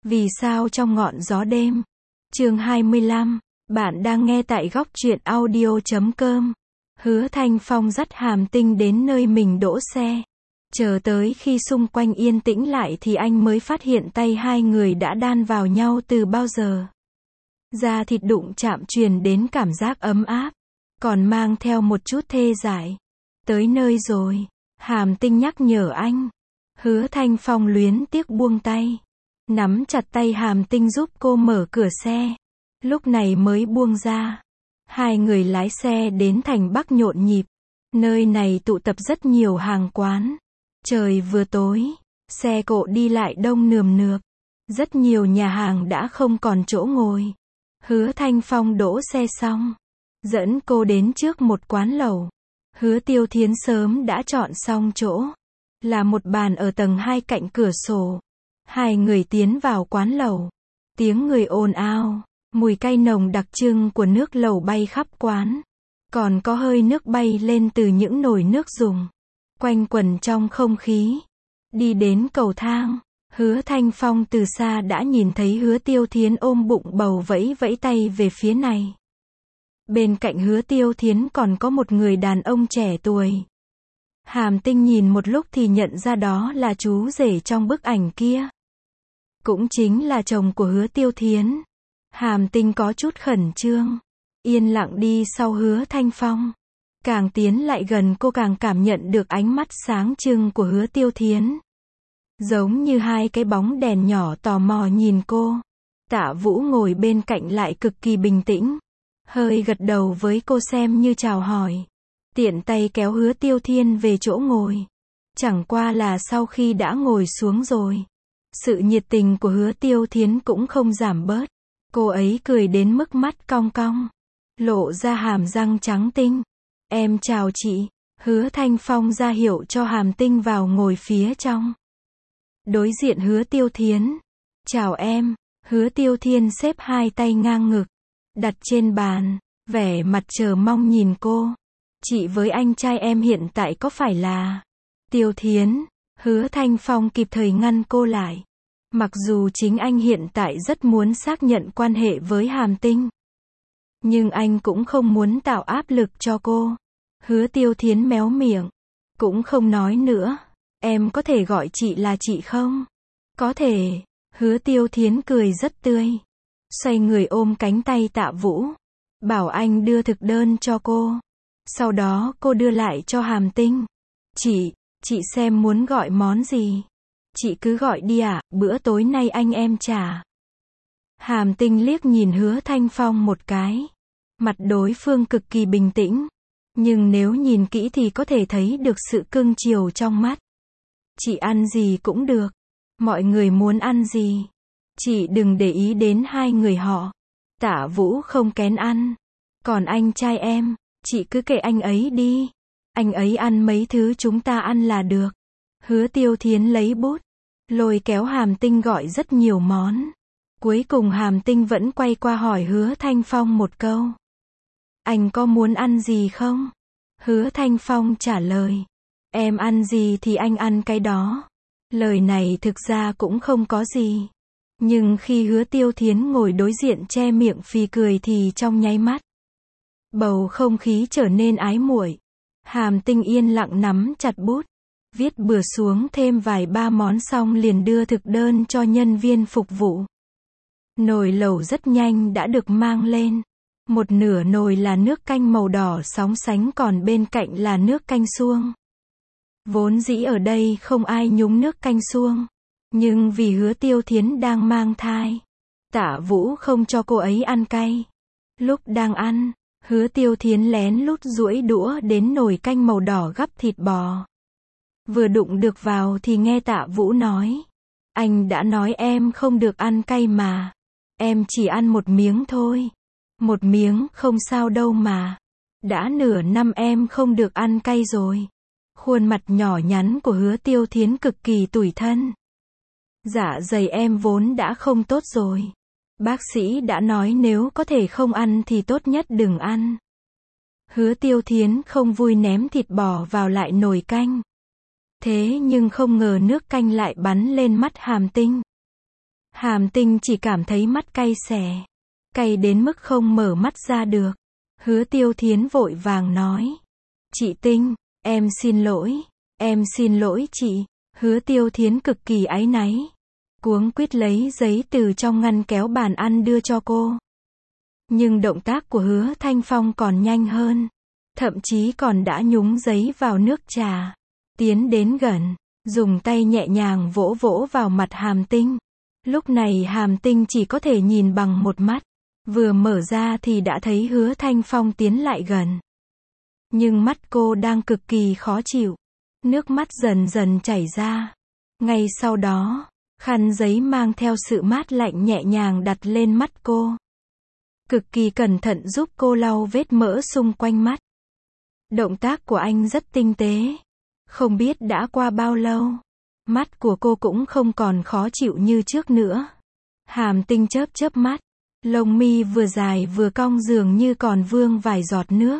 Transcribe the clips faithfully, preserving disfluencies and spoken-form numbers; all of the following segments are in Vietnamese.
Vì sao trong ngọn gió đêm? Chương hai mươi lăm, bạn đang nghe tại góc truyện audio chấm com. Hứa Thanh Phong dắt Hàm Tinh đến nơi mình đỗ xe. Chờ tới khi xung quanh yên tĩnh lại thì anh mới phát hiện tay hai người đã đan vào nhau từ bao giờ. Da thịt đụng chạm truyền đến cảm giác ấm áp, còn mang theo một chút thê dại. Tới nơi rồi, Hàm Tinh nhắc nhở anh. Hứa Thanh Phong luyến tiếc buông tay, nắm chặt tay Hàm Tinh giúp cô mở cửa xe. Lúc này mới buông ra. Hai người lái xe đến thành Bắc nhộn nhịp. Nơi này tụ tập rất nhiều hàng quán. Trời vừa tối, xe cộ đi lại đông nườm nượp. Rất nhiều nhà hàng đã không còn chỗ ngồi. Hứa Thanh Phong đỗ xe xong, dẫn cô đến trước một quán lẩu. Hứa Tiêu Thiến sớm đã chọn xong chỗ, là một bàn ở tầng hai cạnh cửa sổ. Hai người tiến vào quán lẩu. Tiếng người ồn ào, mùi cay nồng đặc trưng của nước lẩu bay khắp quán. Còn có hơi nước bay lên từ những nồi nước dùng, quanh quẩn trong không khí. Đi đến cầu thang, Hứa Thanh Phong từ xa đã nhìn thấy Hứa Tiêu Thiến ôm bụng bầu vẫy vẫy tay về phía này. Bên cạnh Hứa Tiêu Thiến còn có một người đàn ông trẻ tuổi. Hàm Tinh nhìn một lúc thì nhận ra đó là chú rể trong bức ảnh kia. Cũng chính là chồng của Hứa Tiêu Thiến. Hàm Tinh có chút khẩn trương, yên lặng đi sau Hứa Thanh Phong. Càng tiến lại gần cô càng cảm nhận được ánh mắt sáng trưng của Hứa Tiêu Thiến. Giống như hai cái bóng đèn nhỏ tò mò nhìn cô. Tạ Vũ ngồi bên cạnh lại cực kỳ bình tĩnh, hơi gật đầu với cô xem như chào hỏi. Tiện tay kéo Hứa Tiêu Thiên về chỗ ngồi. Chẳng qua là sau khi đã ngồi xuống rồi, sự nhiệt tình của Hứa Tiêu Thiến cũng không giảm bớt. Cô ấy cười đến mức mắt cong cong, lộ ra hàm răng trắng tinh. Em chào chị. Hứa Thanh Phong ra hiệu cho Hàm Tinh vào ngồi phía trong. Đối diện Hứa Tiêu Thiến. Chào em. Hứa Tiêu Thiên xếp hai tay ngang ngực, đặt trên bàn, vẻ mặt chờ mong nhìn cô. Chị với anh trai em hiện tại có phải là Tiêu Thiến? Hứa Thanh Phong kịp thời ngăn cô lại. Mặc dù chính anh hiện tại rất muốn xác nhận quan hệ với Hàm Tinh, nhưng anh cũng không muốn tạo áp lực cho cô. Hứa Tiêu Thiến méo miệng, cũng không nói nữa. Em có thể gọi chị là chị không? Có thể. Hứa Tiêu Thiến cười rất tươi, xoay người ôm cánh tay Tạ Vũ, bảo anh đưa thực đơn cho cô. Sau đó cô đưa lại cho Hàm Tinh. Chị, chị xem muốn gọi món gì. Chị cứ gọi đi ạ, à, bữa tối nay anh em trả. Hàm Tinh liếc nhìn Hứa Thanh Phong một cái. Mặt đối phương cực kỳ bình tĩnh, nhưng nếu nhìn kỹ thì có thể thấy được sự cưng chiều trong mắt. Chị ăn gì cũng được. Mọi người muốn ăn gì, chị đừng để ý đến hai người họ. Tạ Vũ không kén ăn. Còn anh trai em, chị cứ kệ anh ấy đi. Anh ấy ăn mấy thứ chúng ta ăn là được. Hứa Tiêu Thiến lấy bút, lôi kéo Hàm Tinh gọi rất nhiều món. Cuối cùng Hàm Tinh vẫn quay qua hỏi Hứa Thanh Phong một câu. Anh có muốn ăn gì không? Hứa Thanh Phong trả lời. Em ăn gì thì anh ăn cái đó. Lời này thực ra cũng không có gì. Nhưng khi Hứa Tiêu Thiến ngồi đối diện che miệng phì cười thì trong nháy mắt, bầu không khí trở nên ái muội. Hàm Tinh yên lặng nắm chặt bút, viết bừa xuống thêm vài ba món xong liền đưa thực đơn cho nhân viên phục vụ. Nồi lẩu rất nhanh đã được mang lên. Một nửa nồi là nước canh màu đỏ sóng sánh, còn bên cạnh là nước canh suông. Vốn dĩ ở đây không ai nhúng nước canh suông, nhưng vì Hứa Tiêu Thiến đang mang thai, Tạ Vũ không cho cô ấy ăn cay. Lúc đang ăn, Hứa Tiêu Thiến lén lút duỗi đũa đến nồi canh màu đỏ gắp thịt bò. Vừa đụng được vào thì nghe Tạ Vũ nói. Anh đã nói em không được ăn cay mà. Em chỉ ăn một miếng thôi. Một miếng không sao đâu mà. Đã nửa năm em không được ăn cay rồi. Khuôn mặt nhỏ nhắn của Hứa Tiêu Thiến cực kỳ tủi thân. Dạ dày em vốn đã không tốt rồi. Bác sĩ đã nói nếu có thể không ăn thì tốt nhất đừng ăn. Hứa Tiêu Thiến không vui ném thịt bò vào lại nồi canh. Thế nhưng không ngờ nước canh lại bắn lên mắt Hàm Tinh. Hàm Tinh chỉ cảm thấy mắt cay xè. Cay đến mức không mở mắt ra được. Hứa Tiêu Thiến vội vàng nói. Chị Tinh, em xin lỗi. Em xin lỗi chị. Hứa Tiêu Thiến cực kỳ áy náy. Cuống quýt lấy giấy từ trong ngăn kéo bàn ăn đưa cho cô. Nhưng động tác của Hứa Thanh Phong còn nhanh hơn. Thậm chí còn đã nhúng giấy vào nước trà. Tiến đến gần, dùng tay nhẹ nhàng vỗ vỗ vào mặt Hàm Tinh. Lúc này Hàm Tinh chỉ có thể nhìn bằng một mắt. Vừa mở ra thì đã thấy Hứa Thanh Phong tiến lại gần. Nhưng mắt cô đang cực kỳ khó chịu. Nước mắt dần dần chảy ra. Ngay sau đó, khăn giấy mang theo sự mát lạnh nhẹ nhàng đặt lên mắt cô. Cực kỳ cẩn thận giúp cô lau vết mỡ xung quanh mắt. Động tác của anh rất tinh tế. Không biết đã qua bao lâu. Mắt của cô cũng không còn khó chịu như trước nữa. Hàm Tinh chớp chớp mắt. Lông mi vừa dài vừa cong dường như còn vương vài giọt nước.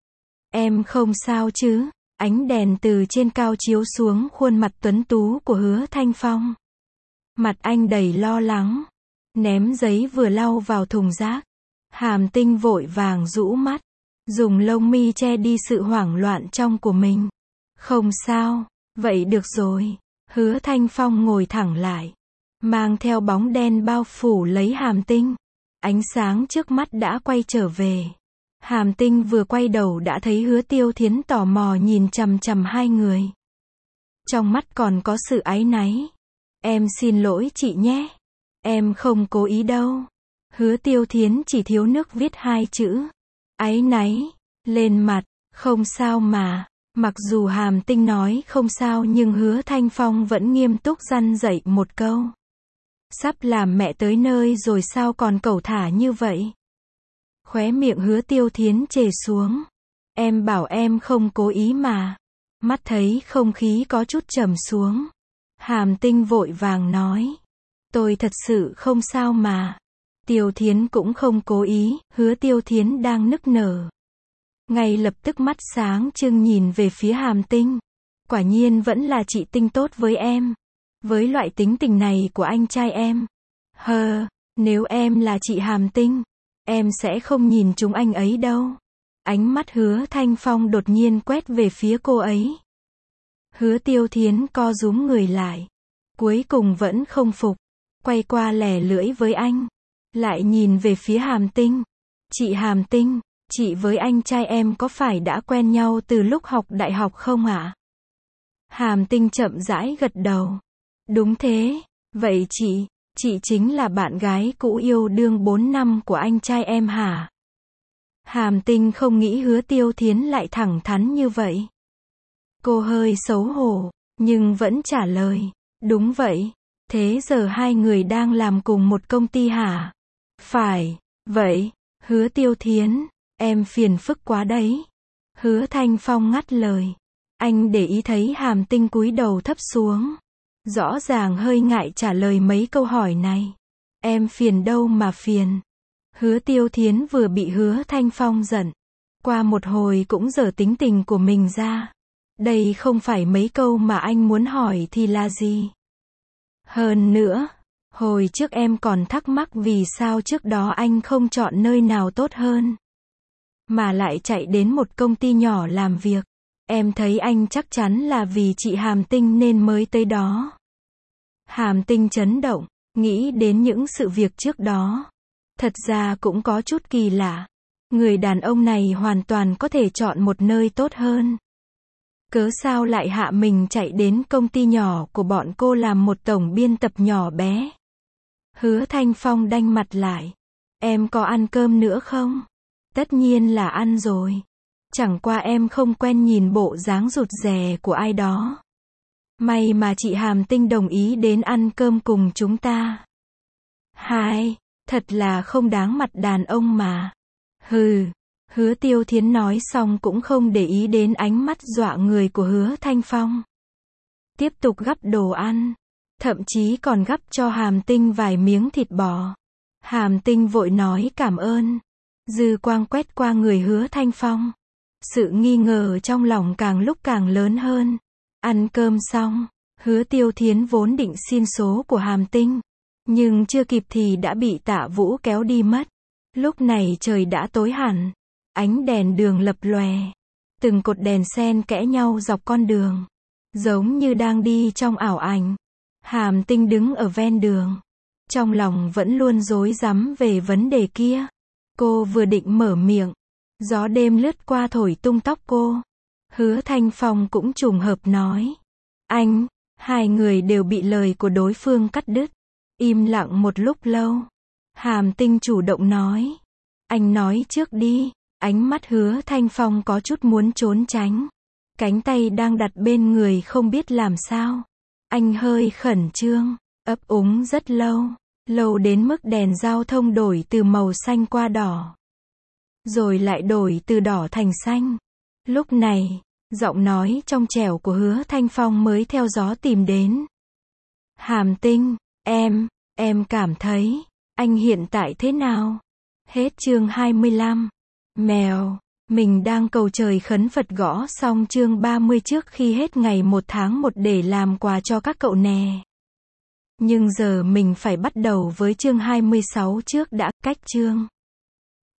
Em không sao chứ? Ánh đèn từ trên cao chiếu xuống khuôn mặt tuấn tú của Hứa Thanh Phong. Mặt anh đầy lo lắng. Ném giấy vừa lau vào thùng rác. Hàm Tinh vội vàng rũ mắt. Dùng lông mi che đi sự hoảng loạn trong của mình. Không sao, vậy được rồi. Hứa Thanh Phong ngồi thẳng lại. Mang theo bóng đen bao phủ lấy Hàm Tinh. Ánh sáng trước mắt đã quay trở về. Hàm Tinh vừa quay đầu đã thấy Hứa Tiêu Thiến tò mò nhìn chằm chằm hai người. Trong mắt còn có sự áy náy. Em xin lỗi chị nhé. Em không cố ý đâu. Hứa Tiêu Thiến chỉ thiếu nước viết hai chữ. Áy náy. Lên mặt. Không sao mà. Mặc dù Hàm Tinh nói không sao nhưng Hứa Thanh Phong vẫn nghiêm túc răn dạy một câu. Sắp làm mẹ tới nơi rồi sao còn cẩu thả như vậy? Khóe miệng Hứa Tiêu Thiến trề xuống. Em bảo em không cố ý mà. Mắt thấy không khí có chút trầm xuống. Hàm Tinh vội vàng nói. Tôi thật sự không sao mà. Tiêu Thiến cũng không cố ý. Hứa Tiêu Thiến đang nức nở. Ngay lập tức mắt sáng trưng nhìn về phía Hàm Tinh. Quả nhiên vẫn là chị Tinh tốt với em. Với loại tính tình này của anh trai em. Hờ, nếu em là chị Hàm Tinh, em sẽ không nhìn chúng anh ấy đâu. Ánh mắt Hứa Thanh Phong đột nhiên quét về phía cô ấy. Hứa Tiêu Thiến co rúm người lại. Cuối cùng vẫn không phục. Quay qua lẻ lưỡi với anh. Lại nhìn về phía Hàm Tinh. Chị Hàm Tinh, chị với anh trai em có phải đã quen nhau từ lúc học đại học không ạ? Hàm Tinh chậm rãi gật đầu. Đúng thế, vậy chị, chị chính là bạn gái cũ yêu đương bốn năm của anh trai em hả? Hàm Tinh không nghĩ Hứa Tiêu Thiến lại thẳng thắn như vậy. Cô hơi xấu hổ, nhưng vẫn trả lời. Đúng vậy, thế giờ hai người đang làm cùng một công ty hả? Phải, vậy, Hứa Tiêu Thiến, em phiền phức quá đấy. Hứa Thanh Phong ngắt lời. Anh để ý thấy Hàm Tinh cúi đầu thấp xuống. Rõ ràng hơi ngại trả lời mấy câu hỏi này. Em phiền đâu mà phiền. Hứa Tiêu Thiến vừa bị Hứa Thanh Phong giận. Qua một hồi cũng giở tính tình của mình ra. Đây không phải mấy câu mà anh muốn hỏi thì là gì. Hơn nữa, hồi trước em còn thắc mắc vì sao trước đó anh không chọn nơi nào tốt hơn. Mà lại chạy đến một công ty nhỏ làm việc. Em thấy anh chắc chắn là vì chị Hàm Tinh nên mới tới đó. Hàm Tinh chấn động, nghĩ đến những sự việc trước đó. Thật ra cũng có chút kỳ lạ. Người đàn ông này hoàn toàn có thể chọn một nơi tốt hơn. Cớ sao lại hạ mình chạy đến công ty nhỏ của bọn cô làm một tổng biên tập nhỏ bé. Hứa Thanh Phong đanh mặt lại. Em có ăn cơm nữa không? Tất nhiên là ăn rồi. Chẳng qua em không quen nhìn bộ dáng rụt rè của ai đó. May mà chị Hàm Tinh đồng ý đến ăn cơm cùng chúng ta. Hai, thật là không đáng mặt đàn ông mà. Hừ, Hứa Tiêu Thiến nói xong cũng không để ý đến ánh mắt dọa người của Hứa Thanh Phong. Tiếp tục gắp đồ ăn. Thậm chí còn gắp cho Hàm Tinh vài miếng thịt bò. Hàm Tinh vội nói cảm ơn. Dư quang quét qua người Hứa Thanh Phong. Sự nghi ngờ trong lòng càng lúc càng lớn hơn. Ăn cơm xong, Hứa Tiêu Thiến vốn định xin số của Hàm Tinh. Nhưng chưa kịp thì đã bị Tạ Vũ kéo đi mất. Lúc này trời đã tối hẳn. Ánh đèn đường lập lòe. Từng cột đèn xen kẽ nhau dọc con đường. Giống như đang đi trong ảo ảnh. Hàm Tinh đứng ở ven đường. Trong lòng vẫn luôn rối rắm về vấn đề kia. Cô vừa định mở miệng. Gió đêm lướt qua thổi tung tóc cô. Hứa Thanh Phong cũng trùng hợp nói. Anh, hai người đều bị lời của đối phương cắt đứt. Im lặng một lúc lâu. Hàm Tinh chủ động nói. Anh nói trước đi. Ánh mắt Hứa Thanh Phong có chút muốn trốn tránh. Cánh tay đang đặt bên người không biết làm sao. Anh hơi khẩn trương, ấp úng rất lâu. Lâu đến mức đèn giao thông đổi từ màu xanh qua đỏ. Rồi lại đổi từ đỏ thành xanh. Lúc này, giọng nói trong trẻo của Hứa Thanh Phong mới theo gió tìm đến. Hàm Tinh, em, em cảm thấy, anh hiện tại thế nào? Hết chương hai mươi lăm. Mèo, mình đang cầu trời khấn Phật gõ xong chương ba mươi trước khi hết ngày một tháng một để làm quà cho các cậu nè. Nhưng giờ mình phải bắt đầu với chương hai mươi sáu trước đã, cách chương.